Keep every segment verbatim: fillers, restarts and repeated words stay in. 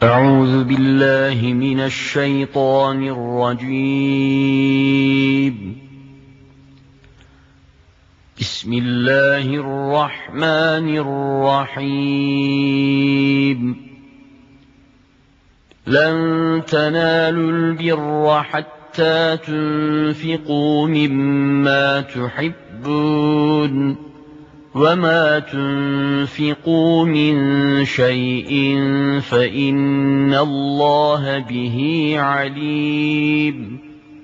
أعوذ بالله من الشيطان الرجيم. بسم الله الرحمن الرحيم. لن تنالوا البر حتى تنفقوا مما تحبون وما تنفقوا من شيء فإن الله به عليم.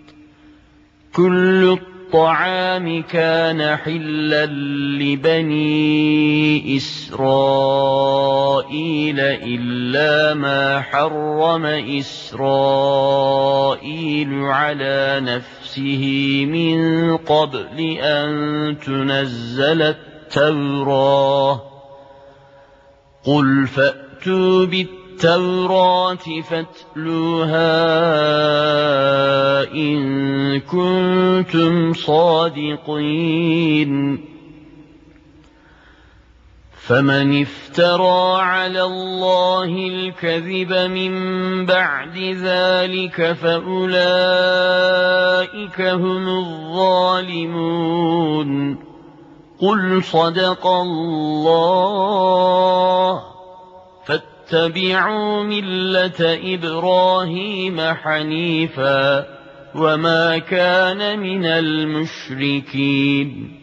كل الطعام كان حلا لبني إسرائيل إلا ما حرم إسرائيل على نفسه من قبل أن تنزل التوراة. قل فأتوا بالتوراة فاتلوها إن كنتم صادقين. فمن افترى على الله الكذب من بعد ذلك فأولئك هم الظالمون. قل صدق الله فاتبعوا ملة إبراهيم حنيفا وما كان من المشركين.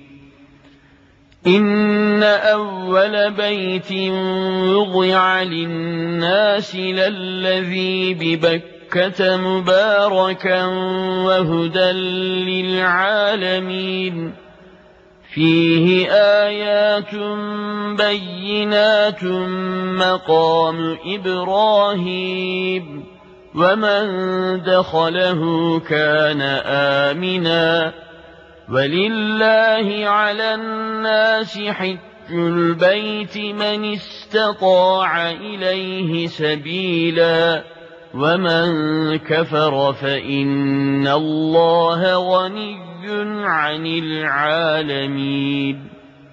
إن أول بيت وضع للناس للذي ببكة مباركا وهدى للعالمين. فيه آيات بينات مقام إبراهيم ومن دخله كان آمنا. ولله على الناس حج البيت من استطاع إليه سبيلا ومن كفر فإن الله غني عن العالمين.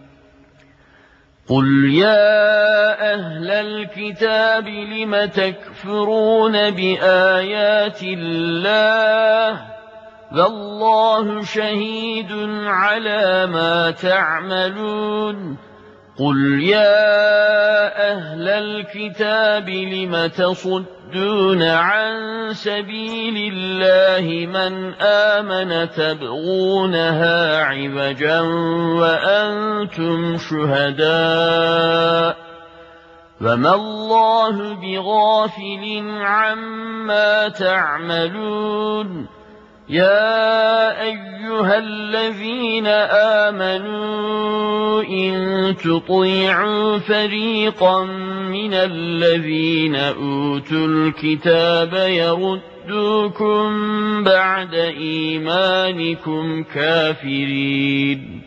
قل يا أهل الكتاب لم تكفرون بآيات الله والله شهيد على ما تعملون. قل يا أهل الكتاب لم تصدون عن سبيل الله من آمن تبغونها عوجا وأنتم شهداء وما الله بغافل عما تعملون. يا أيها الذين آمنوا إن تطيعوا فريقا من الذين أوتوا الكتاب يردوكم بعد إيمانكم كافرين.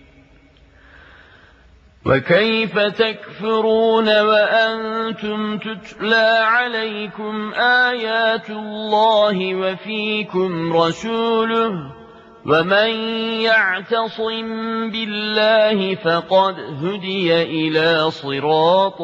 وكيف تكفرون وأنتم تتلى عليكم آيات الله وفيكم رسوله ومن يعتصم بالله فقد هدي إلى صراط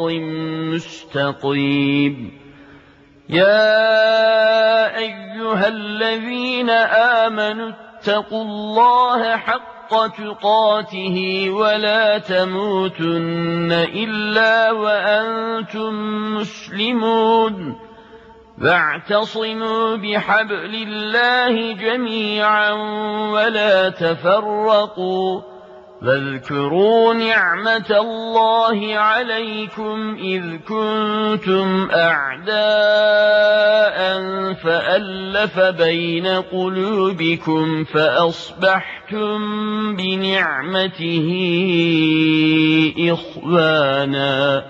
مستقيم. يا أيها الذين آمنوا اتقوا الله حق تقاته ولا تموتن إلا وأنتم مسلمون. واعتصموا بحبل الله جميعا ولا تفرقوا. واذكروا نعمة الله عليكم إذ كنتم أعداء فألف بين قلوبكم فأصبحتم بنعمته إخوانا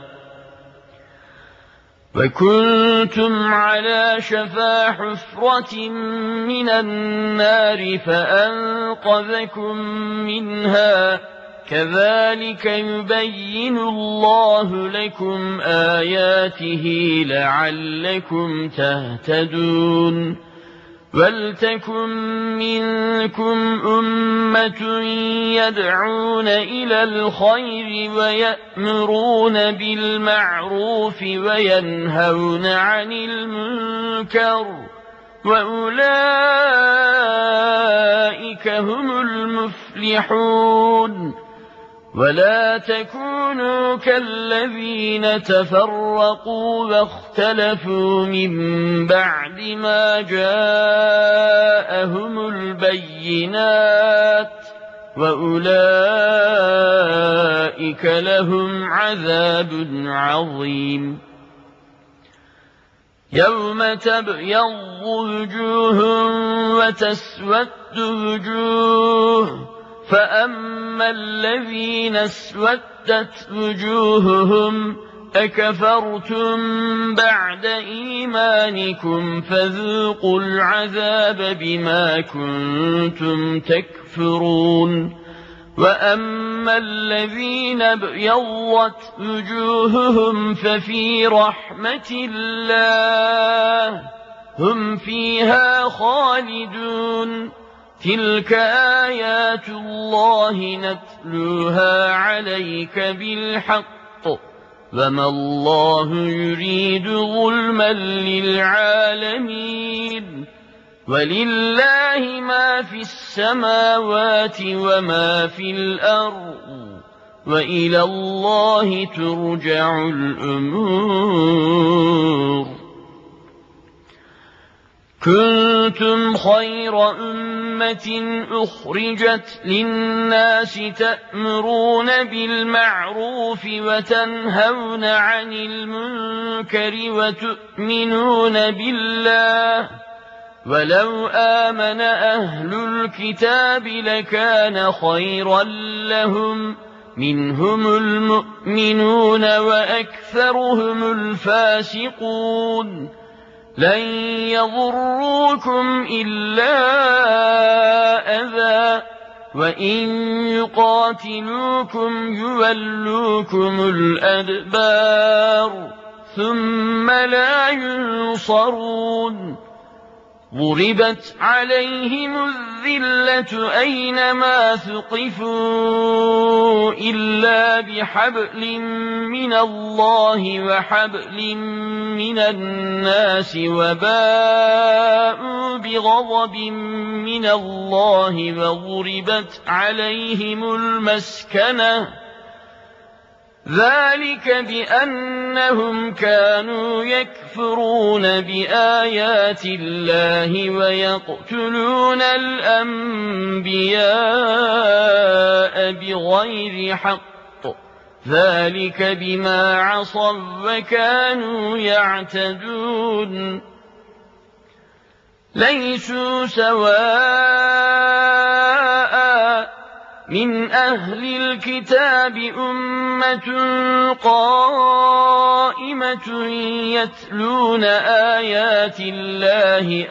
وكنتم على شفا حفرة من النار فأنقذكم منها. كذلك يبين الله لكم آياته لعلكم تهتدون. وَلْتَكُن مِّنكُمْ أُمَّةٌ يَدْعُونَ إِلَى الْخَيْرِ وَيَأْمُرُونَ بِالْمَعْرُوفِ وَيَنْهَوْنَ عَنِ الْمُنكَرِ وَأُولَئِكَ هُمُ الْمُفْلِحُونَ وَلَا تَكُونُوا كَالَّذِينَ تَفَرَّقُوا وَاخْتَلَفُوا مِن بَعْدِ مَا جَاءَهُمُ الْبَيِّنَاتُ وَأُولَئِكَ لَهُمْ عَذَابٌ عَظِيمٌ يَوْمَ تَبْيَضُّ وُجُوهٌ وَتَسْوَدُّ وُجُوهٌ فَأَمَّا الَّذِينَ اسْوَدَّتْ وُجُوهُهُمْ أَكَفَرْتُمْ بَعْدَ إِيمَانِكُمْ فَذُوقُوا الْعَذَابَ بِمَا كُنتُمْ تَكْفُرُونَ وَأَمَّا الَّذِينَ ابْيَضَّتْ وُجُوهُهُمْ فَفِي رَحْمَةِ اللَّهِ هُمْ فِيهَا خَالِدُونَ تِلْكَ آيَاتُ اللَّهِ نَتْلُوهَا عَلَيْكَ بِالْحَقِّ وَمَا اللَّهُ يُرِيدُ ظُلْمًا لِلْعَالَمِينَ وَلِلَّهِ مَا فِي السَّمَاوَاتِ وَمَا فِي الْأَرْضِ وَإِلَى اللَّهِ تُرْجَعُ الْأُمُورُ كُنتُمْ خَيْرَ أُمَّةٍ أُخْرِجَتْ لِلنَّاسِ تَأْمُرُونَ بِالْمَعْرُوفِ وَتَنْهَوْنَ عَنِ الْمُنكَرِ وَتُؤْمِنُونَ بِاللَّهِ وَلَوْ آمَنَ أَهْلُ الْكِتَابِ لَكَانَ خَيْرًا لَّهُمْ مِنْهُمُ الْمُؤْمِنُونَ وَأَكْثَرُهُمُ الْفَاسِقُونَ لَن يَضُرُّوكُمْ إِلَّا أَذًى وَإِن يُقَاتِلُوكُمْ يُوَلُّوكُمُ الْأَدْبَارَ ثُمَّ لَا يُنصَرُونَ ضُرِبَتْ عَلَيْهِمُ الذِّلَّةُ أَيْنَمَا ثُقِفُوا إِلَّا بِحَبْلٍ مِّنَ اللَّهِ وَحَبْلٍ مِّنَ النَّاسِ وَبَاءُوا بِغَضَبٍ مِّنَ اللَّهِ وَضُرِبَتْ عَلَيْهِمُ الْمَسْكَنَةُ ذَلِكَ بِأَنَّهُمْ كَانُوا يَكْفُرُونَ بِآيَاتِ اللَّهِ وَيَقْتُلُونَ الْأَنبِيَاءَ بِغَيْرِ حَقٍّ ذَلِكَ بِمَا عَصَوا وَكَانُوا يَعْتَدُونَ لَيْسُوا سَوَاءً مِنْ أَهْلِ الْكِتَابِ أُمَّةٌ قَائِمَةٌ يَتْلُونَ آيَاتِ اللَّهِ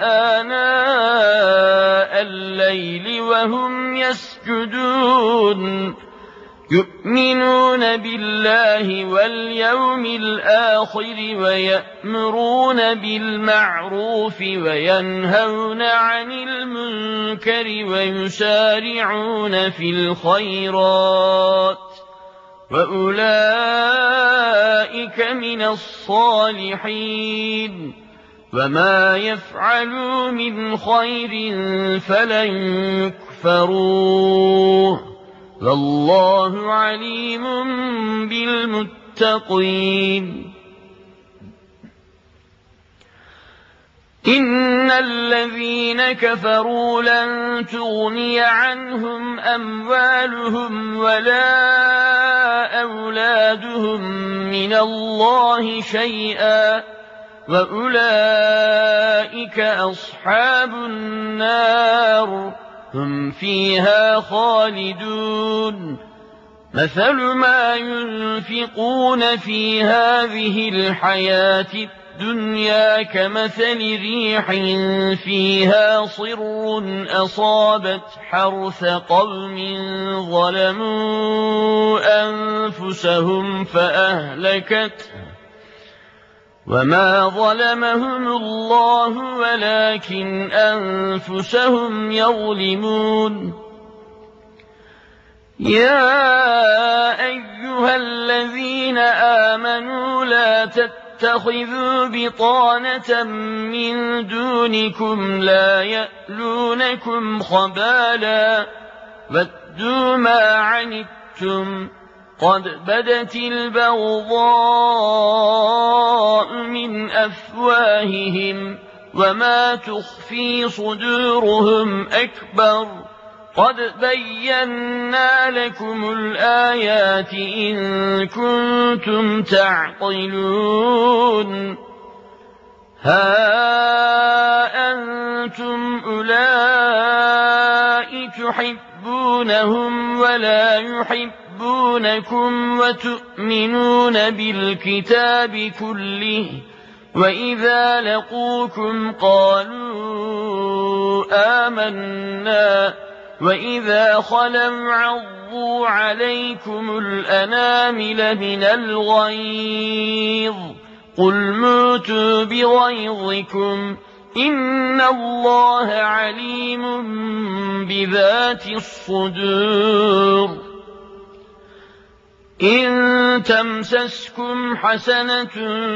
آنَاءَ اللَّيْلِ وَهُمْ يَسْجُدُونَ يُؤْمِنُونَ بِاللَّهِ وَالْيَوْمِ الْآخِرِ وَيَأْمُرُونَ بِالْمَعْرُوفِ وَيَنْهَوْنَ عَنِ الْمُنكَرِ وَيُسَارِعُونَ فِي الْخَيْرَاتِ وَأُولَئِكَ مِنَ الصَّالِحِينَ وَمَا يَفْعَلُوا مِنْ خَيْرٍ فَلَنْ يُكْفَرُوهُ وَاللَّهُ عَلِيمٌ بِالْمُتَّقِينَ إِنَّ الَّذِينَ كَفَرُوا لَن تُغْنِيَ عَنْهُمْ أَمْوَالُهُمْ وَلَا أَوْلَادُهُم مِّنَ اللَّهِ شَيْئًا وَأُولَئِكَ أَصْحَابُ النَّارِ هُمْ فِيهَا خَالِدُونَ مَثَلُ مَا يُنفِقُونَ فِي هَٰذِهِ الْحَيَاةِ الدُّنْيَا كَمَثَلِ رِيحٍ فِيهَا صِرٌّ أَصَابَتْ حَرْثَ قَوْمٍ ظَلَمُوا أَنفُسَهُمْ فَأَهْلَكَتْهُ وما ظلمهم الله ولكن أنفسهم يظلمون يا أيها الذين آمنوا لا تتخذوا بطانة من دونكم لا يألونكم خبالا ودوا ما عنتم قد بدت البغضاء من أفواههم وما تخفي صدورهم أكبر قد بينا لكم الآيات إن كنتم تعقلون ها أنتم أولئك تحبونهم ولا يحبونكم وتؤمنون بالكتاب كله وإذا لقوكم قالوا آمنا وإذا خلوا عضوا عليكم الأنامل من الغيظ قل موتوا بغيظكم إن الله عليم بذات الصدور إن تمسسكم حسنة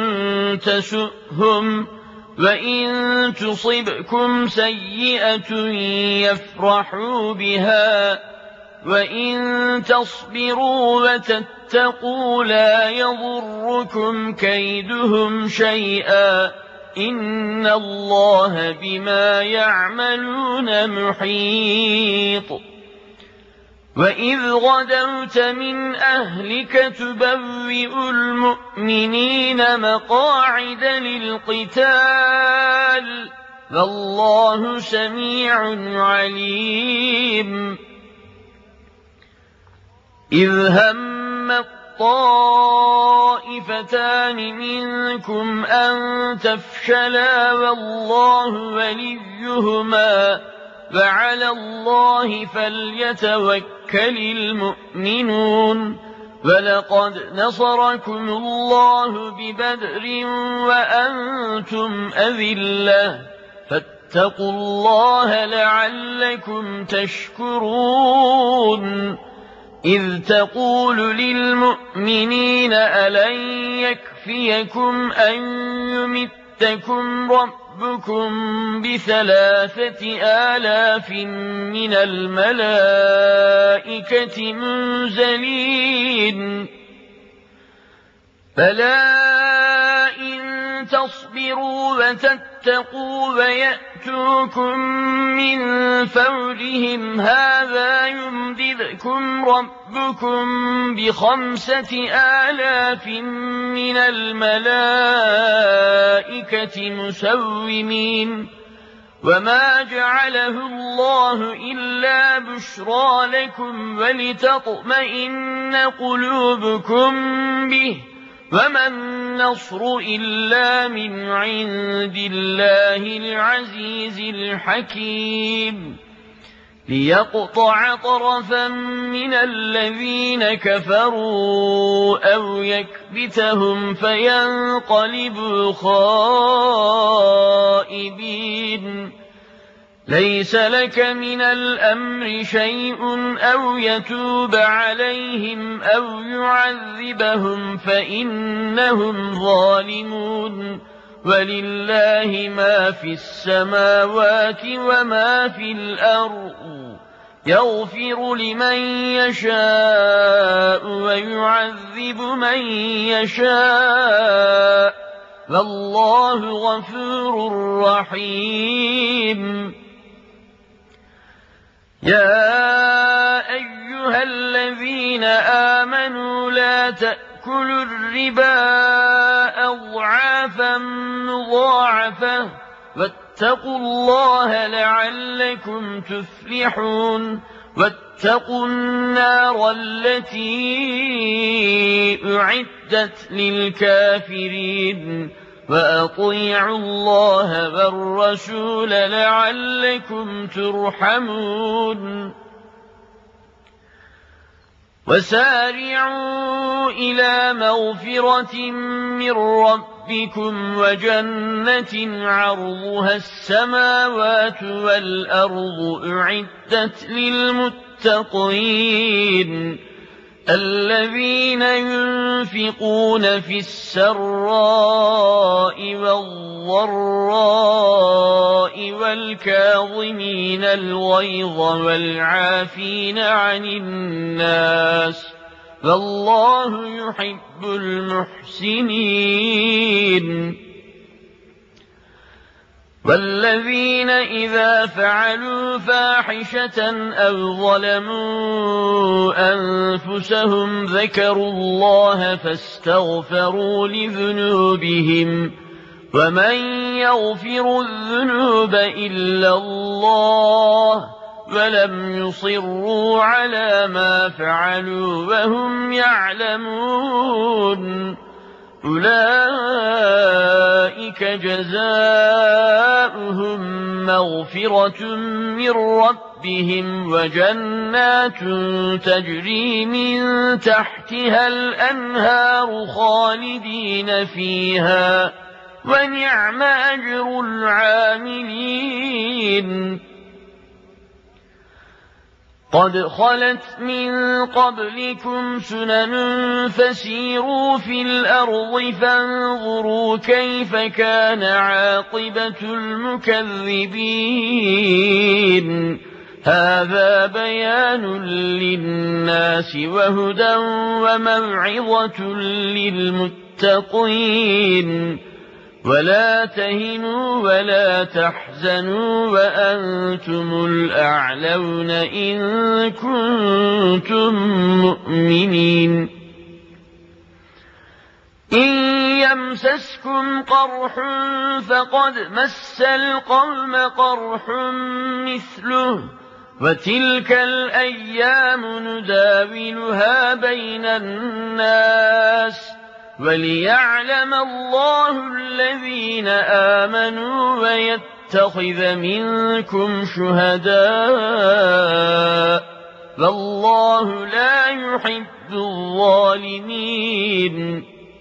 تسؤهم وإن تصبكم سيئة يفرحوا بها وإن تصبروا وتتقوا لا يضركم كيدهم شيئا إن الله بما يعملون محيط وإذ غدوت من أهلك تبوئ المؤمنين مقاعد للقتال والله سميع عليم إذ هم الطائفتان منكم أن تفشلا والله وليهما وعلى الله فليتوكل المؤمنون ولقد نصركم الله ببدر وأنتم أذلة فاتقوا الله لعلكم تشكرون إذ تقول للمؤمنين ألن يكفيكم أن يمتكم ربكم بثلاثة آلاف من الملائكة منزلين فلا إن تصبروا وتتقوا ويأتوكم من فورهم هذا يمددكم ربكم بخمسة آلاف من الملائكة مسومين وما جعله الله إلا بشرى لكم ولتطمئن قلوبكم به وما النصر إلا من عند الله العزيز الحكيم ليقطع طرفا من الذين كفروا أو يكبتهم فينقلبوا خائبين ليس لك من الأمر شيء أو يتوب عليهم أو يعذبهم فإنهم ظالمون ولله ما في السماوات وما في الأرض يغفر لمن يشاء ويعذب من يشاء والله غفور رحيم يا أيها الذين آمنوا لا تأكلوا الربا أضعافا مضاعفة واتقوا الله لعلكم تفلحون واتقوا النار التي أعدت للكافرين وأطيعوا الله والرسول لعلكم ترحمون وسارعوا إلى مغفرة من ربكم ربكم وجنة عرضها السماوات والأرض أعدت للمتقين الذين ينفقون في السراء والضراء والكاظمين الغيظ والعافين عن الناس والله يحب المحسنين والذين إذا فعلوا فاحشة أو ظلموا أنفسهم ذكروا الله فاستغفروا لذنوبهم ومن يغفر الذنوب إلا الله ولم يصروا على ما فعلوا وهم يعلمون أولئك جزاؤهم مغفرة من ربهم وجنات تجري من تحتها الأنهار خالدين فيها ونعم أجر العاملين قد خلت من قبلكم سنن فسيروا في الأرض فانظروا كيف كان عاقبة المكذبين هذا بيان للناس وهدى وموعظة للمتقين ولا تهنوا ولا تحزنوا وأنتم الأعلون إن كنتم مؤمنين إن يمسسكم قرح فقد مس القوم قرح مثله وتلك الأيام نداولها بين الناس وليعلم الله الذين آمنوا ويتخذ منكم شهداء والله لا يحب الظالمين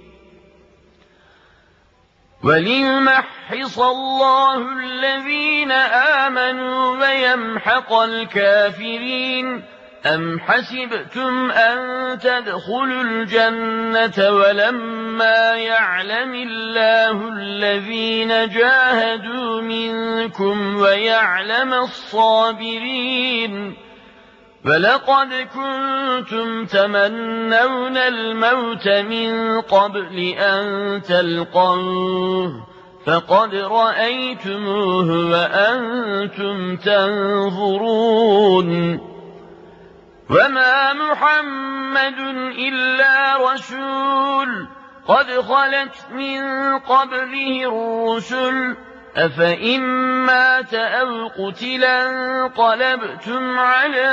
وليمحص الله الذين آمنوا ويمحق الكافرين أم حسبتم أن تدخلوا الجنة ولما يعلم الله الذين جاهدوا منكم ويعلم الصابرين ولقد كنتم تمنون الموت من قبل أن تلقوه فقد رأيتموه وأنتم تنظرون وما محمد إلا رسول قد خلت من قبله الرسل أفإن مات أو قتلا انقلبتم على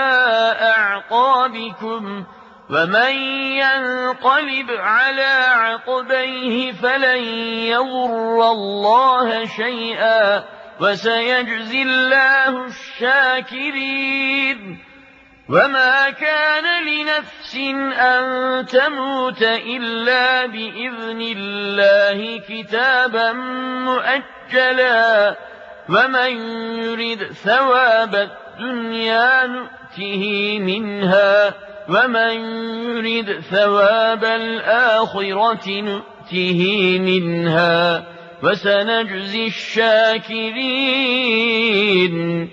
أعقابكم ومن ينقلب على عقبيه فلن يضر الله شيئا وسيجزي الله الشاكرين وما كان لنفس أن تموت إلا بإذن الله كتابا مؤجلا ومن يرد ثواب الدنيا نؤته منها ومن يرد ثواب الآخرة نؤته منها وسنجزي الشاكرين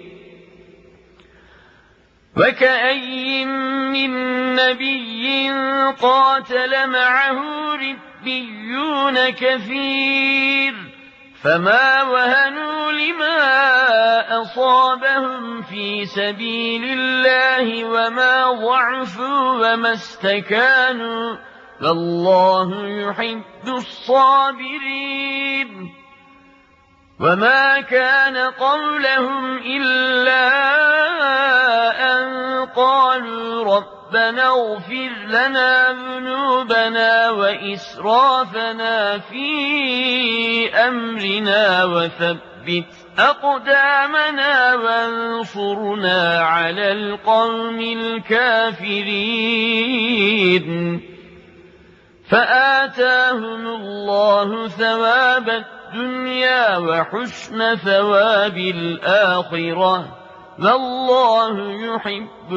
وكأي من نبي قاتل معه ربيون كثير فما وهنوا لما أصابهم في سبيل الله وما ضعفوا وما استكانوا والله يحب الصابرين وما كان قولهم إلا أن قالوا ربنا اغفر لنا ذنوبنا وإسرافنا في أمرنا وثبت أقدامنا وانصرنا على القوم الكافرين فآتاهم الله ثواب الدنيا وحسن ثواب الآخرة والله يحب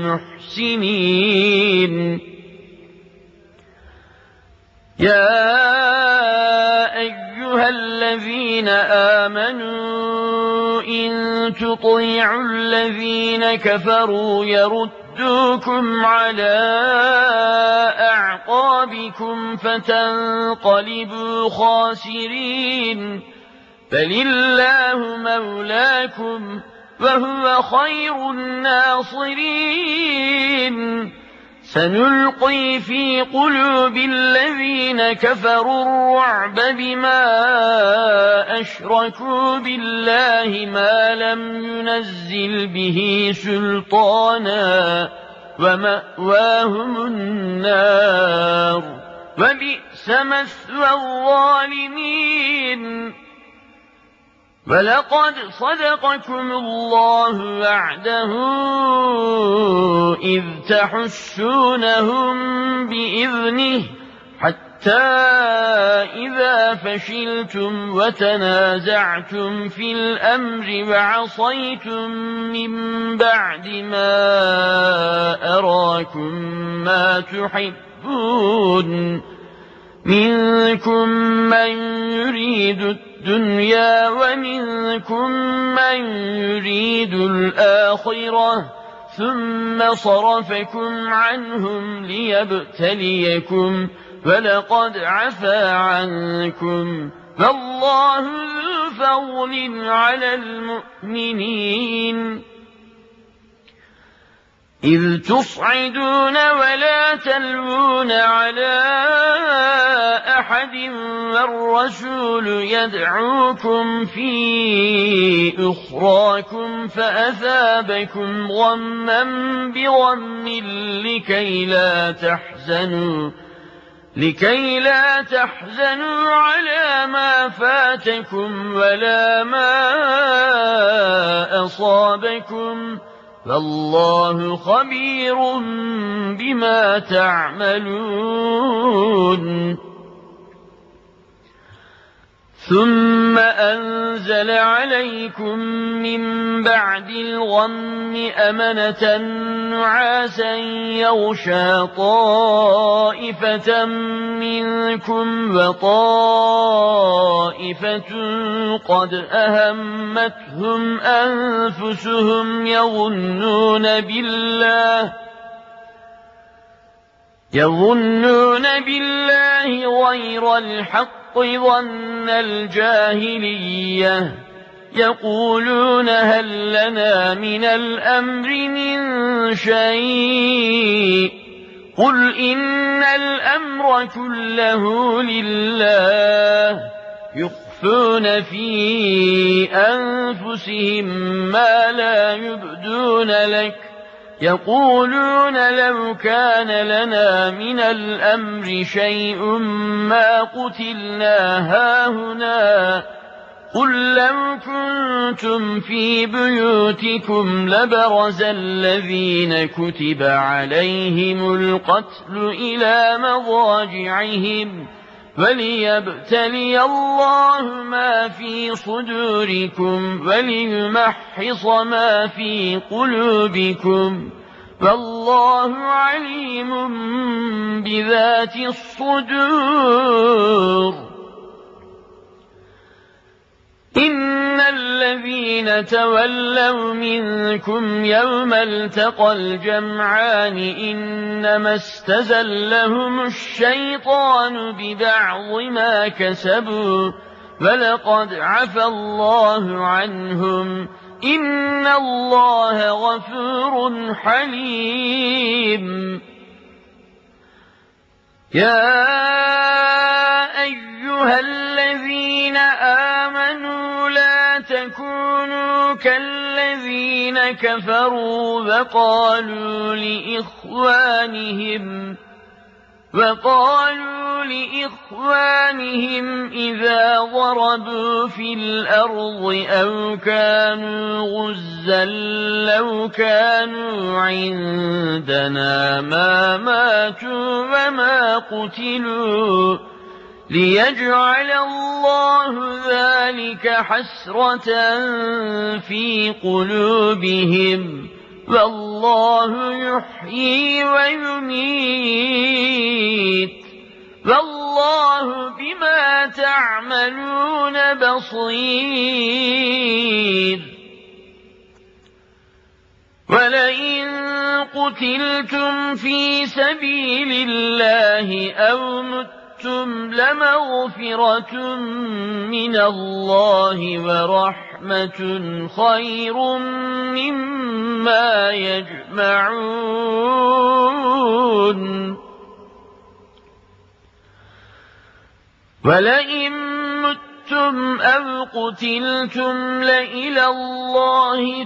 المحسنين. يا أيها الذين آمنوا إن تطيعوا الذين كفروا يردوكم على أعقابكم فتنقلبوا خاسرين، بل الله مولاكم وهو خير الناصرين. سنلقي في قلوب الذين كفروا الرعب بما أشركوا بالله ما لم ينزل به سلطانا ومأواهم النار وبئس مثوى الظالمين. ولقد صدقكم الله وعده إذ تحسونهم بإذنه حتى إذا فشلتم وتنازعتم في الأمر وعصيتم من بعد ما أراكم ما تحبون منكم من يريد الدنيا ومنكم من يريد الآخرة ثم صرفكم عنهم ليبتليكم ولقد عفا عنكم والله ذو فضل على المؤمنين. إذ تصعدون ولا تلوون على أحد والرسول يدعوكم في أخراكم فأثابكم غما بغم لكي لا تحزنوا لكي لا تحزنوا على ما فاتكم ولا ما أصابكم فالله خبير بما تعملون. ثم أنزل عليكم من بعد الغم أمنة نعاسا يغشى طائفة منكم وطائفة قد أهمتهم أنفسهم يظنون بالله يظنون بالله غير الحق ظن الجاهلية يقولون هل لنا من الأمر من شيء قل إن الأمر كله لله يخفون في أنفسهم ما لا يبدون لك يقولون لو كان لنا من الأمر شيء ما قتلنا هاهنا قل لو كنتم في بيوتكم لبرز الذين كتب عليهم القتل إلى مضاجعهم وليبتلي الله ما في صدوركم وليمحص ما في قلوبكم والله عليم بذات الصدور. إن الذين تولوا منكم يوم التقى الجمعان إنما استزلهم الشيطان ببعض ما كسبوا ولقد عفى الله عنهم إن الله غفور حليم. يا أيها الذين آمنوا لا تكونوا كالذين كفروا وقالوا لإخوانهم وقالوا لإخوانهم إذا ضربوا في الأرض أو كانوا غزا لو كانوا عندنا ما ماتوا وما قتلوا ليجعل الله ذلك حسرة في قلوبهم والله يحيي ويميت والله بما تعملون بصير ولئن قتلتم في سبيل الله أو متم لمغفرة من الله ورحمة خير مما يجمعون ولئن متم أو قتلتم لإلى الله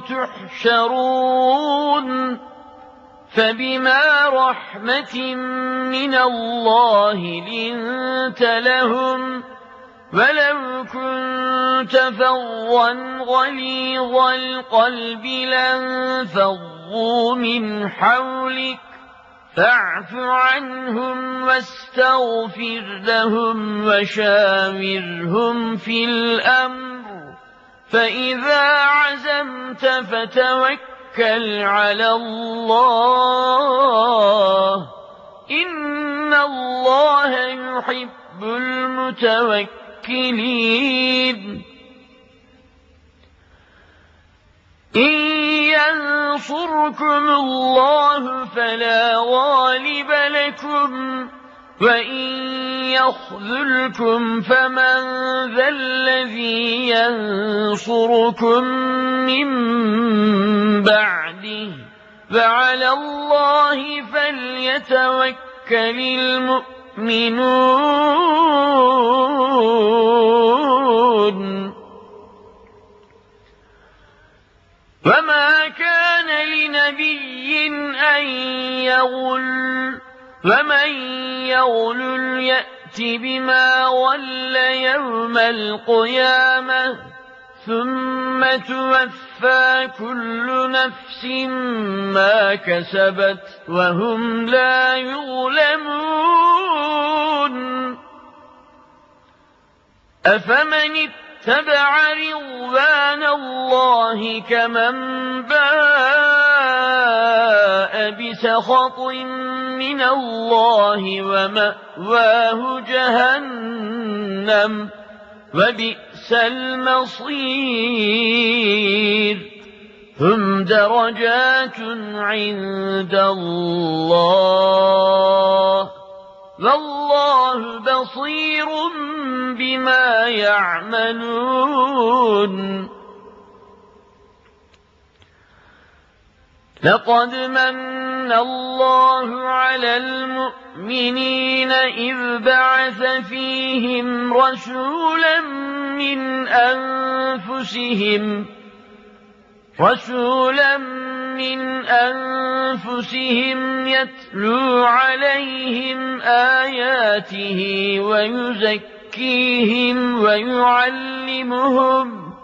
تحشرون فبما رحمة من الله لنت لهم ولو كنت فظا غليظ القلب لانفضوا من حولك فاعف عنهم واستغفر لهم وشاورهم في الأمر فإذا عزمت فتوكل على الله إن الله يحب المتوكلين إن ينصركم الله فلا غالب لكم وإن يخذلكم فمن ذا الذي ينصركم من بعده فعلى الله فليتوكل المؤمنون وما كان لنبي أن يغل ومن يغل يأت بما غل يوم القيامة ثم توفى كل نفس ما كسبت وهم لا يظلمون أفمن اتبع رضوان الله كمن باء بسخط من الله ومأواه جهنم وبئس المصير هم درجات عند الله والله بصير بما يعملون لقد من الله على المؤمنين إذ بعث فيهم رسولا من أنفسهم رسولا من أنفسهم يتلو عليهم آياته ويزكيهم ويعلمهم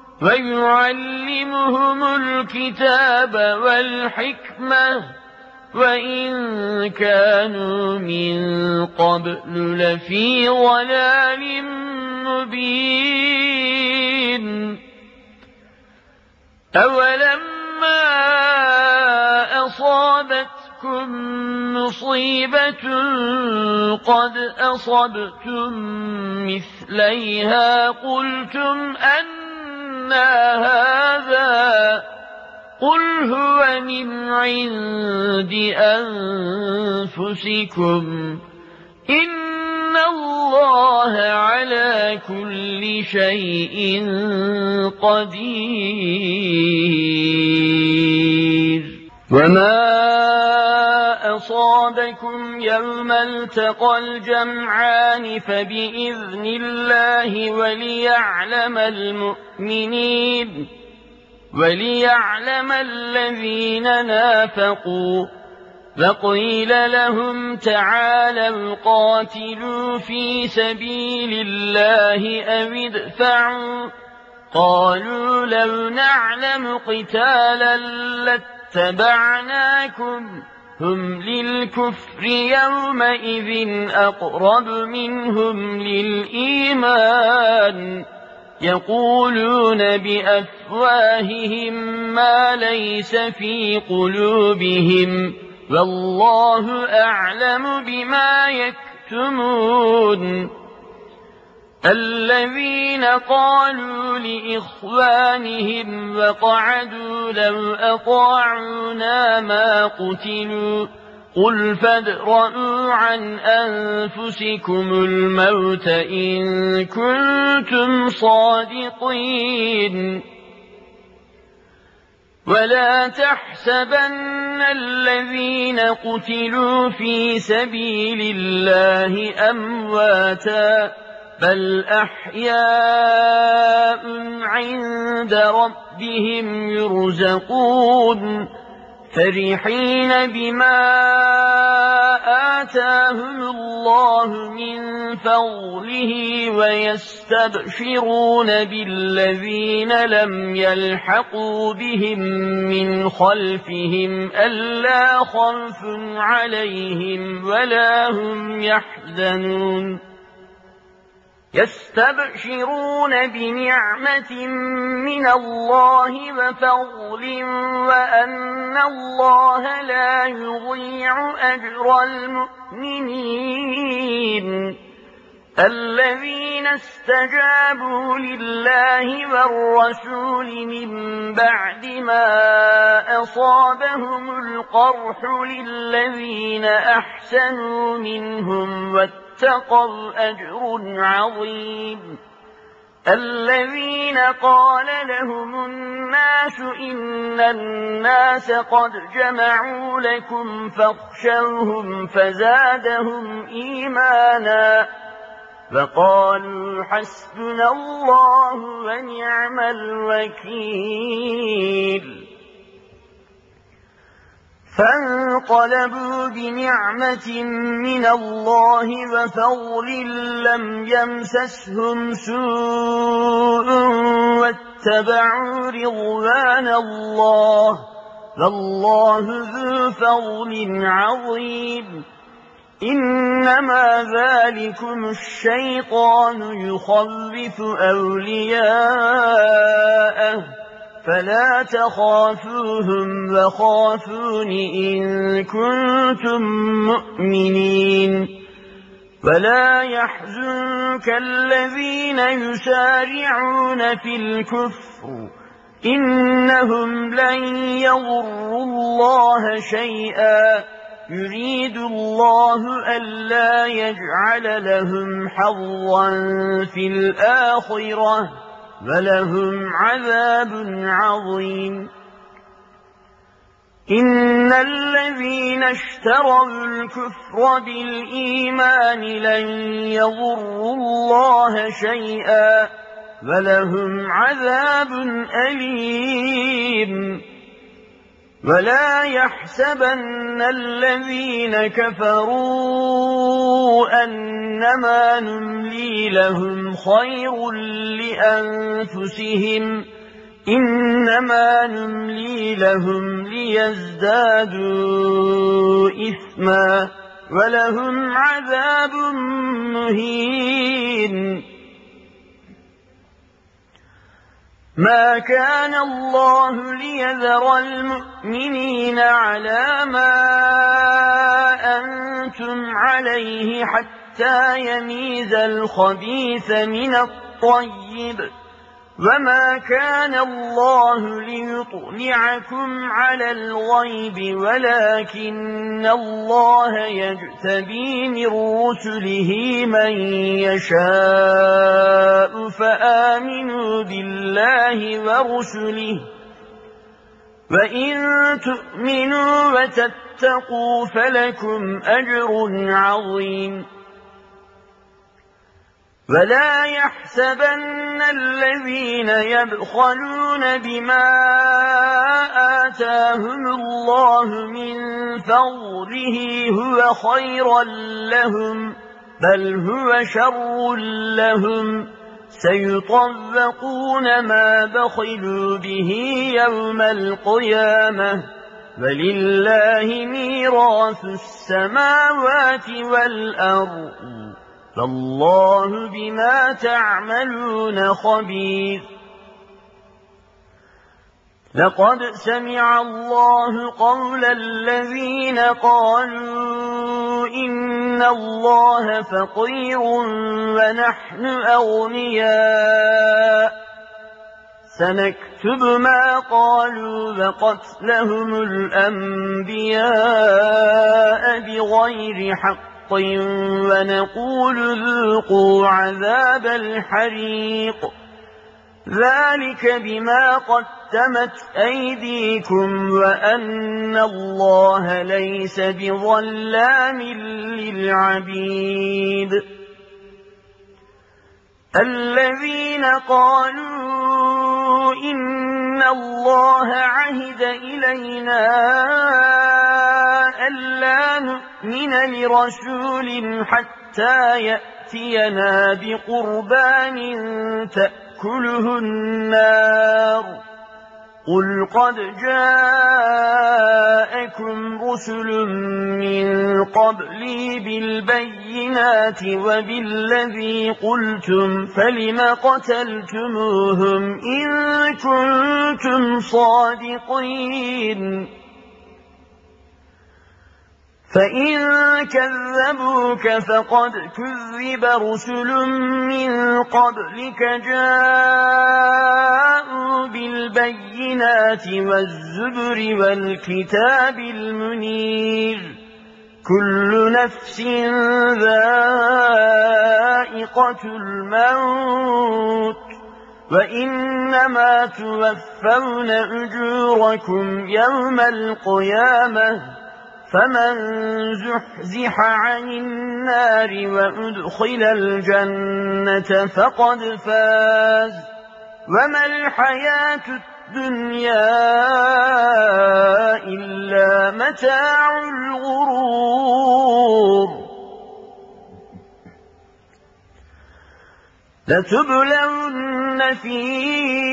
ويعلمهم الكتاب والحكمة وإن كانوا من قبل لفي ضلال مبين أولما أصابتكم مصيبة قد أصبتم مثليها قلتم أنى هذا قل هو من عند أنفسكم إن الله على كل شيء قدير وما أصابكم يوم التقى الجمعان فبإذن الله وليعلم المؤمنين وليعلم الذين نافقوا فقيل لهم تعالوا قاتلوا في سبيل الله أو ادفعوا قالوا لو نعلم قتالا لاتبعناكم هم للكفر يومئذ أقرب منهم للإيمان يقولون بأفواههم ما ليس في قلوبهم والله أعلم بما يكتمون الذين قالوا لإخوانهم وقعدوا لو أطاعونا ما قتلوا قل فادرءوا عن أنفسكم الموت إن كنتم صادقين ولا تحسبن الذين قتلوا في سبيل الله أمواتا بل أحياء عند ربهم يرزقون فرحين بما آتاهم الله من فضله ويستبشرون بالذين لم يلحقوا بهم من خلفهم ألا خوف عليهم ولا هم يحزنون يستبشرون بنعمة من الله وفضل وأن الله لا يضيع أجر المؤمنين الذين استجابوا لله والرسول من بعد ما أصابهم القرح للذين أحسنوا منهم واتقوا أجر عظيم الذين قال لهم الناس إن الناس قد جمعوا لكم فاخشوهم فزادهم إيمانا فقالوا حسبنا الله ونعم الوكيل فانقلبوا بنعمة من الله وفضل لم يمسسهم سوء واتبعوا رضوان الله فالله ذو فضل عظيم إنما ذلكم الشيطان يخوف أولياءه فلا تخافوهم وخافون إن كنتم مؤمنين ولا يحزنك الذين يسارعون في الكفر إنهم لن يضروا الله شيئا يريد الله ألا يجعل لهم حظا في الآخرة ولهم عذاب عظيم إن الذين اشتروا الكفر بالإيمان لن يضروا الله شيئا ولهم عذاب أليم ولا يحسبن الذين كفروا أنما نملي لهم خير لأنفسهم إنما نملي لهم ليزدادوا إثما ولهم عذاب مهين ما كان الله ليذر المؤمنين على ما أنتم عليه حتى يميز الخبيث من الطيب وما كان الله ليطلعكم على الغيب ولكن الله يجتبي من رسله من يشاء فآمنوا بالله ورسله وإن تؤمنوا وتتقوا فلكم أجر عظيم ولا يحسبن الذين يبخلون بما آتاهم الله من فضله هو خيرا لهم بل هو شر لهم سيطوقون ما بخلوا به يوم القيامة ولله ميراث السماوات والأرض فالله بما تعملون خبير. لقد سمع الله قول الذين قالوا إن الله فقير ونحن أغنياء سنكتب ما قالوا وقتلهم الأنبياء بغير حق ونقول ذوقوا عذاب الحريق ذلك بما قدمت أيديكم وأن الله ليس بظلام للعبيد. الذين قالوا إن الله عهد إلينا ألا نؤمن لرسول حتى يأتينا بقربان تأكله النار قل قد جاءكم رسل من قبلي بالبينات وبالذي قلتم فلم قتلتموهم إن كنتم صادقين فإن كذبوك فقد كذب رسل من قبلك جاءوا بالبينات والزبر والكتاب المنير كل نفس ذائقة الموت وإنما توفون أجوركم يوم القيامة فمن زحزح عن النار وأدخل الجنة فقد فاز وما الحياة الدنيا إلا متاع الغرور. لتبلون في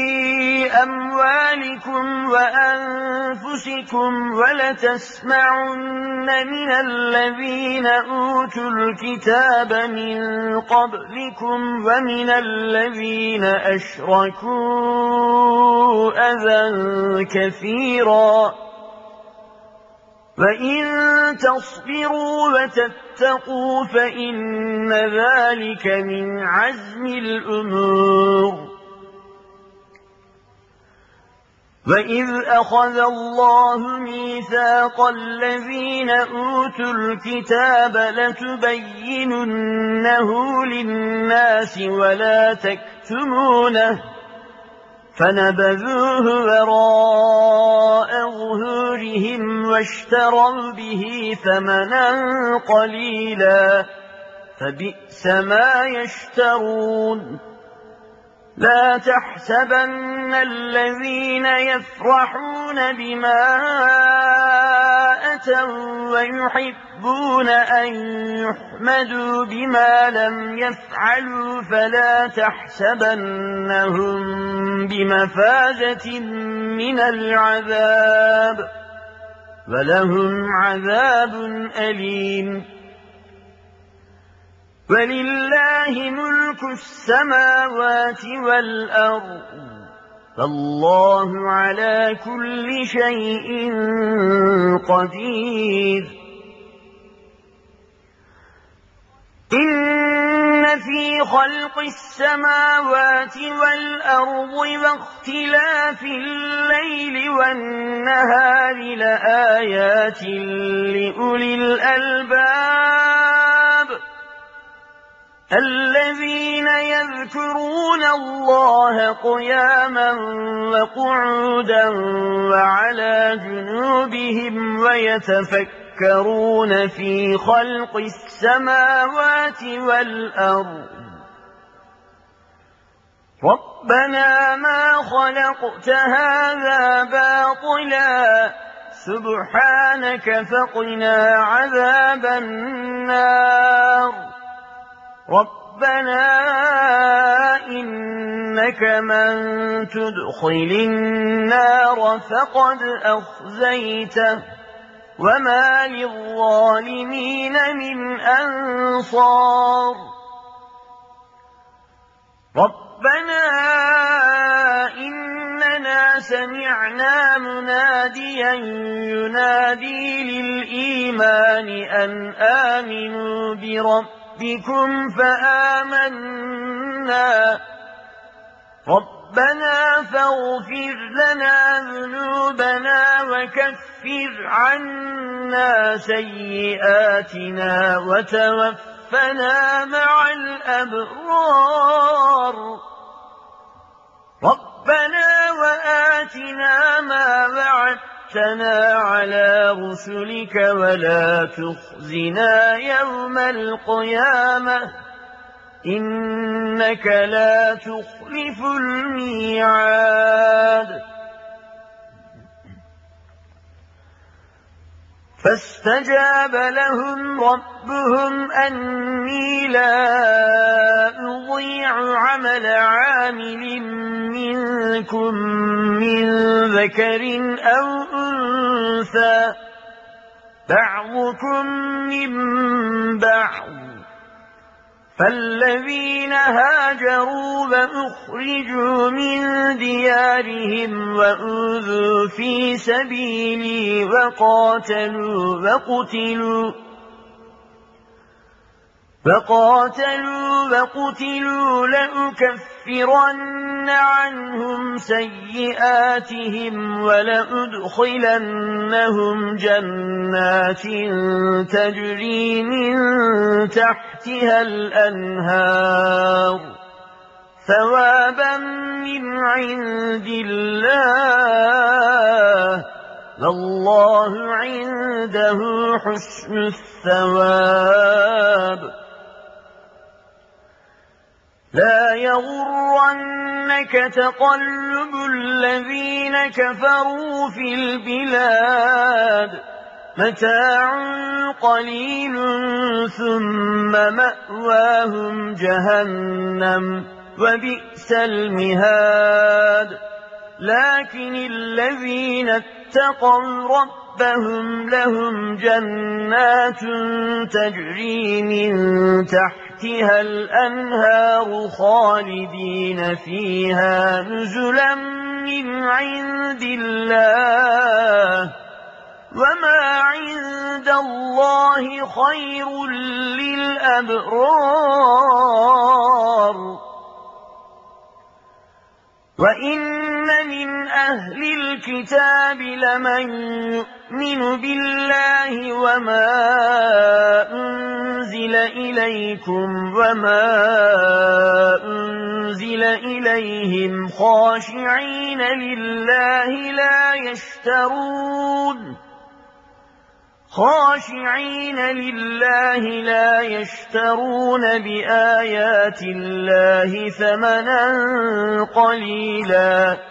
أموالكم وأنفسكم ولتسمعن من الذين أوتوا الكتاب من قبلكم ومن الذين أشركوا أذى كثيرا وإن تصبروا وتتقوا فإن ذلك من عزم الأمور. وإذ أخذ الله ميثاق الذين أوتوا الكتاب لتبيننه للناس ولا تكتمونه فنبذوه وراء ظهورهم واشتروا به ثمنا قليلا فبئس ما يشترون. لا تحسبن الذين يفرحون بما أتوا ويحبون أن يحمدوا بما لم يفعلوا فلا تحسبنهم بمفازة من العذاب ولهم عذاب أليم. ولله ملك السماوات والأرض فالله على كل شيء قدير. إن في خلق السماوات والأرض واختلاف الليل والنهار لآيات لأولي الألباب الذين يذكرون الله قياما وقعودا وعلى جنوبهم ويتفكرون في خلق السماوات والأرض ربنا ما خلقت هذا باطلا سبحانك فقنا عذاب النار ربنا إنك من تدخل النار فقد أخزيته وما للظالمين من أنصار ربنا إننا سمعنا مناديا ينادي للإيمان أن آمنوا بربكم فآمنا ربنا فاغفر لنا ذنوبنا وكفر عنا سيئاتنا وتوفنا مع الأبرار ربنا وآتنا ما وعدتنا على رسلك ولا تخزنا يوم القيامة إنك لا تخلف الميعاد فاستجاب لهم ربهم أني لا أضيع عمل عامل منكم من ذكر أو أنثى بعضكم من بعض فالذين هاجروا وأخرجوا من ديارهم وأوذوا في سبيلي وقاتلوا وقتلوا فقاتلوا وقتلوا لأكفرن عنهم سيئاتهم ولأدخلنهم جنات تجري من تحتها الأنهار ثوابا من عند الله والله عنده حسن الثواب لا يغرنك تقلب الذين كفروا في البلاد متاع قليل ثم مأواهم جهنم وبئس المهاد لكن الذين اتقوا ربهم لهم جنات تجري من تحتها الأنهار خالدين فيها نزلا من عند الله وما عند الله خير للأبرار وإن من أهل الكتاب لمن يؤمن بالله وما أنزل إليكم وما أنزل إليهم خاشعين لله لا يشترون خاشعين لله لا يشترون بآيات الله ثمنا قليلا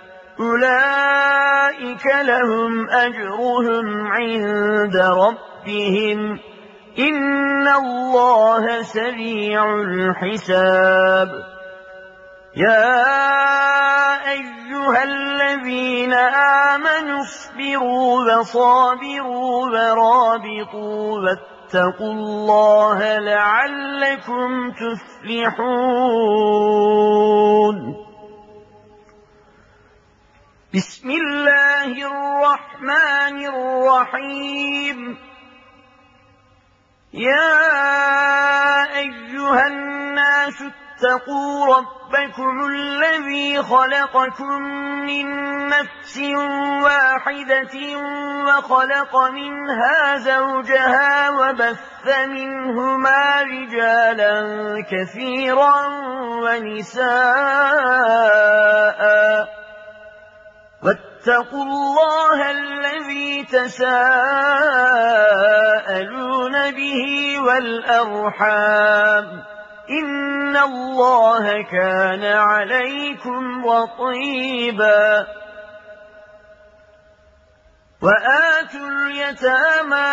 أولئك لهم أجرهم عند ربهم إن الله سريع الحساب يا أيها الذين آمنوا اصبروا وصابروا ورابطوا واتقوا الله لعلكم تفلحون بسم الله الرحمن الرحيم يا أيها الناس اتقوا ربكم الذي خلقكم من نفس واحدة وخلق منها زوجها وبث منهما رجالا كثيرا ونساء واتقوا الله الذي تساءلون به والأرحام إن الله كان عليكم رقيبا وآتوا اليتامى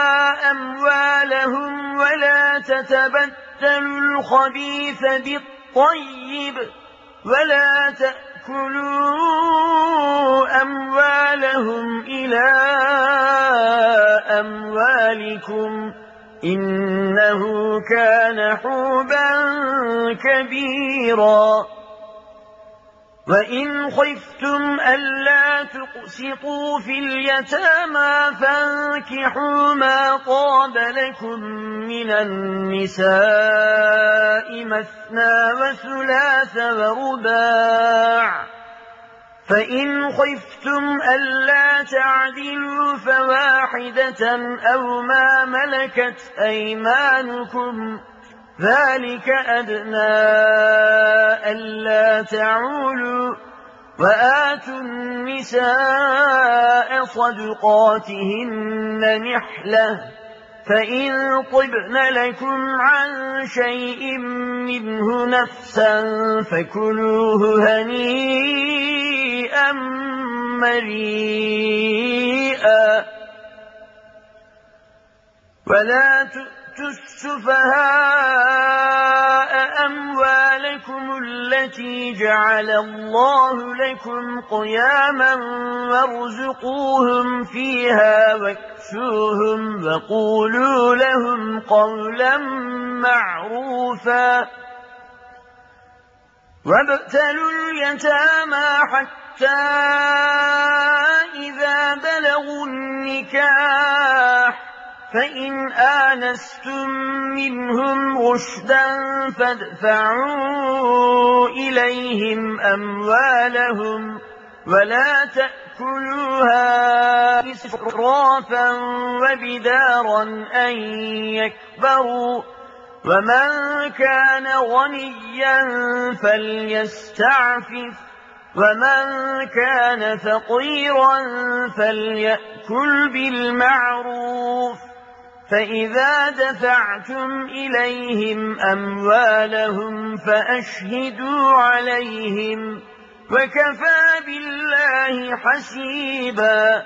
أموالهم ولا تتبدلوا الخبيث بالطيب ولا تأكلوا أموالهم إلى أموالكم إنه كان حوبا كبيرا وإن خفتم ألا تقسطوا في اليتامى فانكحوا ما طاب لكم من النساء مثنى وثلاث ورباع فإن خفتم ألا تعدلوا فواحدة أو ما ملكت أيمانكم ذلك أدنى ألا تعولوا وآتوا النساء صدقاتهن نحلة فإن طبن لكم عن شيء منه نفسا فكلوه هنيئا مريئا ولا تؤتوا السفهاء أموالكم التي جعل الله لكم قياما وارزقوهم فيها واكسوهم وقولوا لهم قولا معروفا وابتلوا اليتامى حتى إذا بلغوا النكاح فإن آنستم منهم رشدا فادفعوا إليهم أموالهم ولا تأكلوها إسرافا وبدارا أن يكبروا ومن كان غنيا فليستعفف ومن كان فقيرا فليأكل بالمعروف فإذا دفعتم إليهم أموالهم فأشهدوا عليهم وكفى بالله حسيبا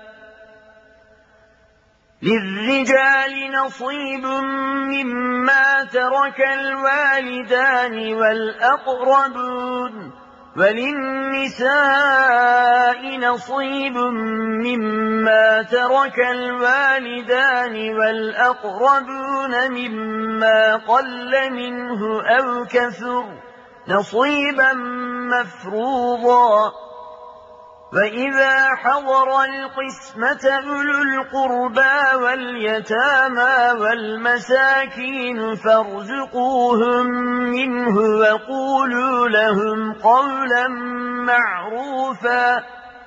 للرجال نصيب مما ترك الوالدان والأقربون وللنساء نصيب مما ترك الوالدان والأقربون مما قل منه أو كثر نصيبا مفروضا وإذا حضر القسمة أولو القربى واليتامى والمساكين فارزقوهم منه وقولوا لهم قولا معروفا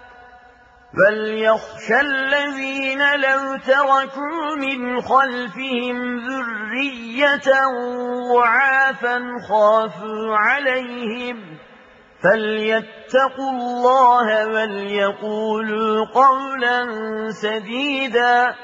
وليخشى الذين لو تركوا من خلفهم ذرية ضعافا خافوا عليهم فليتقوا الله وليقولوا قولا سديدا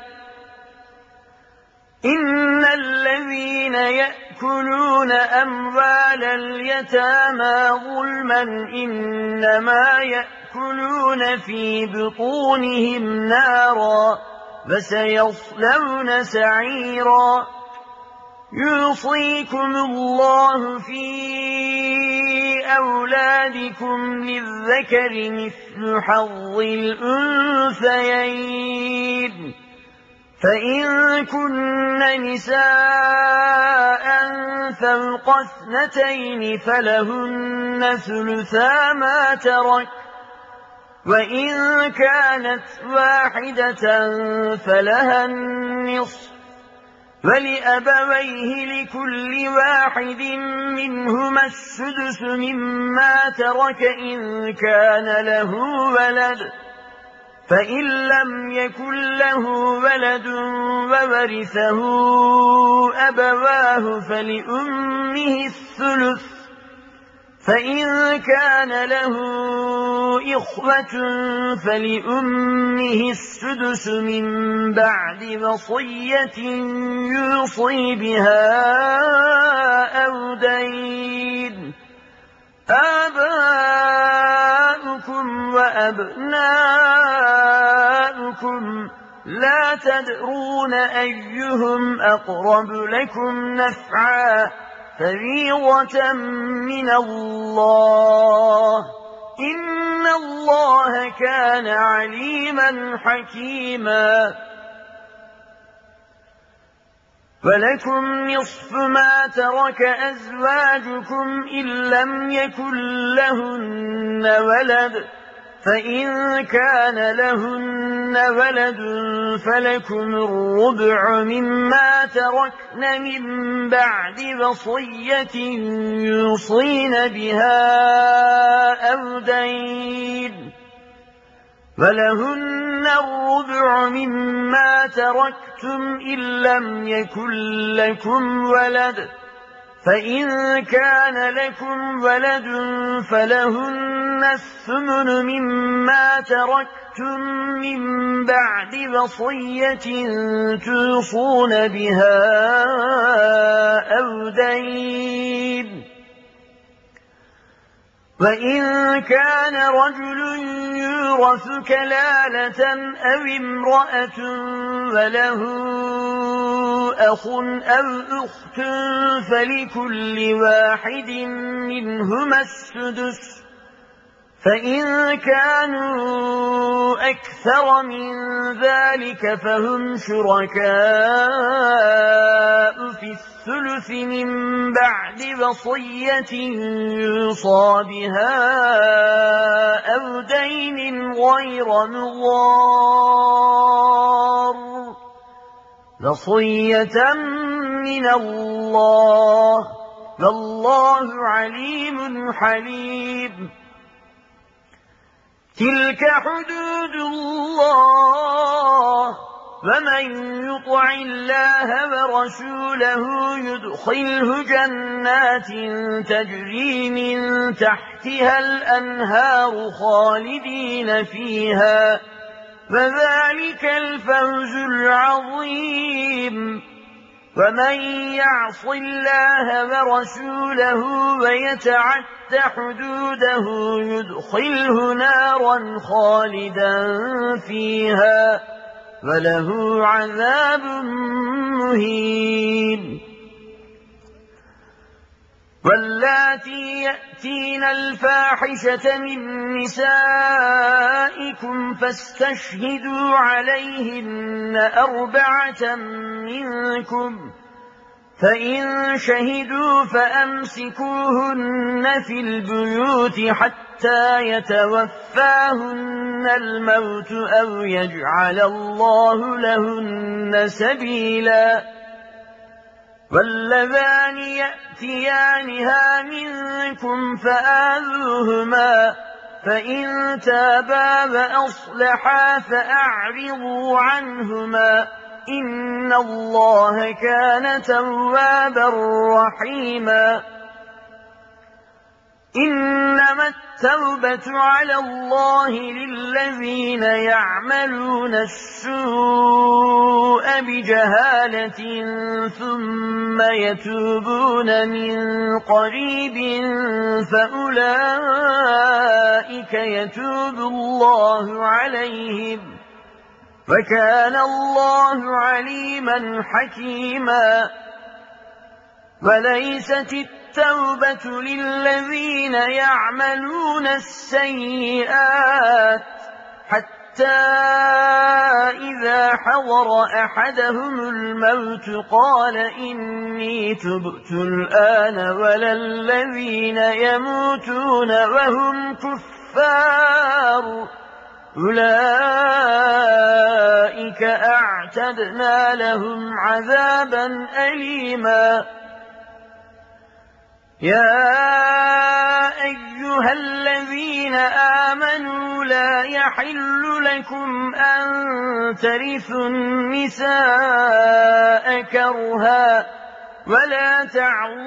إن الذين يأكلون أموال اليتامى ظلما إنما يأكلون في بطونهم نارا فسيصلون سعيرا يوصيكم الله في أولادكم للذكر مثل حظ الأنثيين فإن كن نساء فوق اثنتين فلهن ثلثا ما ترك وإن كانت واحدة فلها النصف ولأبويه لكل واحد منهما السدس مما ترك إن كان له ولد فإن لم يكن له ولد وورثه أبواه فلأمه الثلث فإن كان له إخوة فلأمه السدس من بعد وصية يوصي بها أو دين آباؤكم وأبناؤكم لا تدرون أيهم أقرب لكم نفعا فريضة من الله إن الله كان عليما حكيما ولكم نصف ما ترك أزواجكم إن لم يكن لهن ولد فإن كان لهن ولد فلكم الربع مما تركن من بعد وصية يوصين بها أو دين ولهن الربع مما تركتم إن لم يكن لكم ولد فإن كان لكم ولد فلهن الثمن مما تركتم من بعد وصية توصون بها أو دين وإن كان رجل يورث كلالة أو امرأة وله أخ أو أخت فلكل واحد منهما السدس فإن كانوا أكثر من ذلك فهم شركاء في الثلث من بعد وصية يوصى بها أو دين غير مضار وصية من الله والله عليم حليم تلك حدود الله ومن يطع الله ورسوله يدخله جنات تجري من تحتها الأنهار خالدين فيها وذلك الفوز العظيم ومن يعص الله ورسوله ويتعد حدوده يدخله نارا خالدا فيها وله عذاب مهين واللاتي يأتين الفاحشة من نسائكم فاستشهدوا عليهن أربعة منكم فإن شهدوا فأمسكوهن في البيوت حتى يتوفاهن الموت أو يجعل الله لهن سبيلا واللذان يأتيانها منكم فآذوهما فإن تابا وأصلحا فأعرضوا عنهما إن الله كان توابا رحيما إنما التوبة على الله للذين يعملون السوء بجهالة ثم يتوبون من قريب فأولئك يتوب الله عليهم وكان الله عليما حكيما وليست التوبة للذين يعملون السيئات حتى إذا حضر أحدهم الموت قال إني تبت الآن ولا الذين يموتون وهم كفار أولئك أعتدنا لهم عذابا أليما يا أيها الذين آمنوا لا يحل لكم أن ترثوا النساء كرها ولا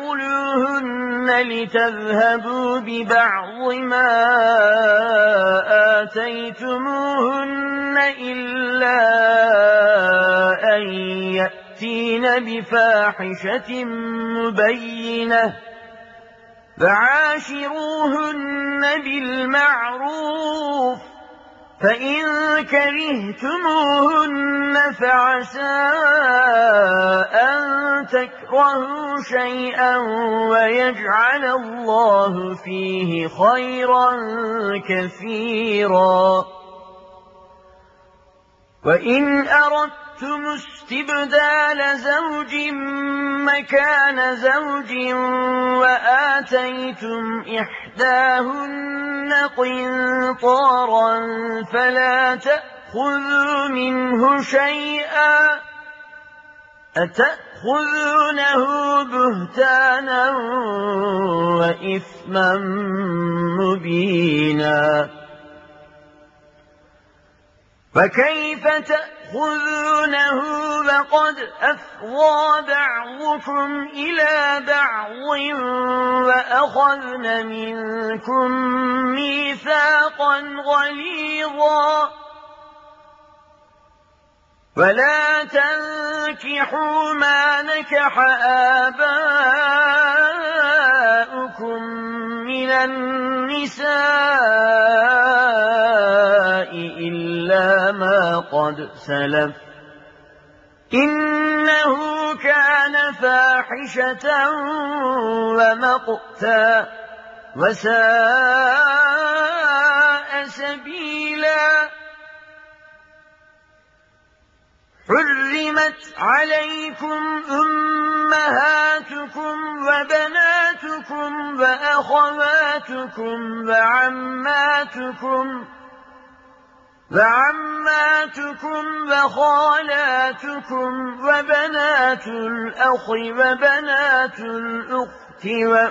تعضلوهن لتذهبوا ببعض ما آتيتموهن إلا أن يأتين بفاحشة مبينة فعاشروهن بالمعروف فإن كرهتموهن فعسى أن تكرهوا شيئا ويجعل الله فيه خيرا كثيرا وإن أردتم استبدال زوج مكان زوج وآتيتم إحداهن قنطارا فلا تأخذوا منه شيئا أتأخذونه بهتانا وإثما مبينا فكيف تأخذونه وقد أفضى بعضكم إلى بعض وأخذن منكم ميثاقا غليظا ولا تنكحوا ما نكح آباؤكم من النساء إلا ما قد سلف إنه كان فاحشة ومقتا وساء سبيلا حرمت عليكم أمهاتكم وبناتكم وأخواتكم وعماتكم وعماتكم وخالاتكم وبنات الأخ وبنات الأخت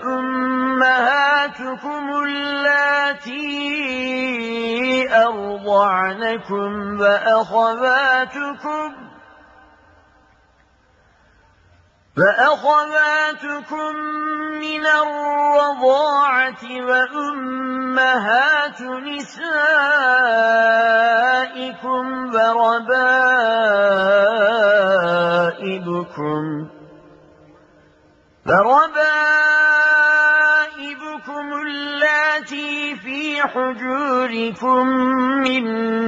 وأمهاتكم اللاتي أرضعنكم وأخواتكم وأخواتكم من الرضاعة وأمهات نسائكم وربائبكم وربائبكم اللاتي في حجوركم من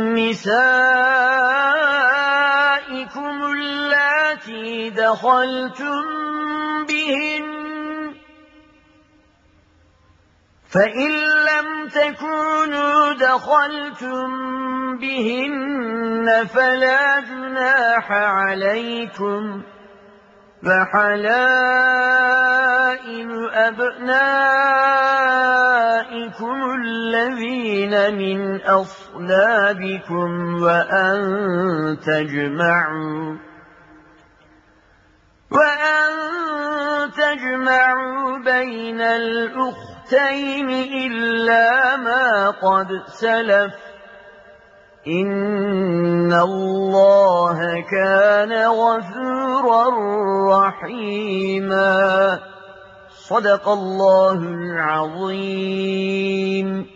نسائكم اللاتي دخلتم بهن فإن لم تكونوا دخلتم بهن فلا جناح عليكم وحلائل أبنائكم الذين من أصلابكم وأن تجمعوا وأن تجمعوا بين الأختين إلا ما قد سلف إن الله كان غفورا رحيما صدق الله العظيم.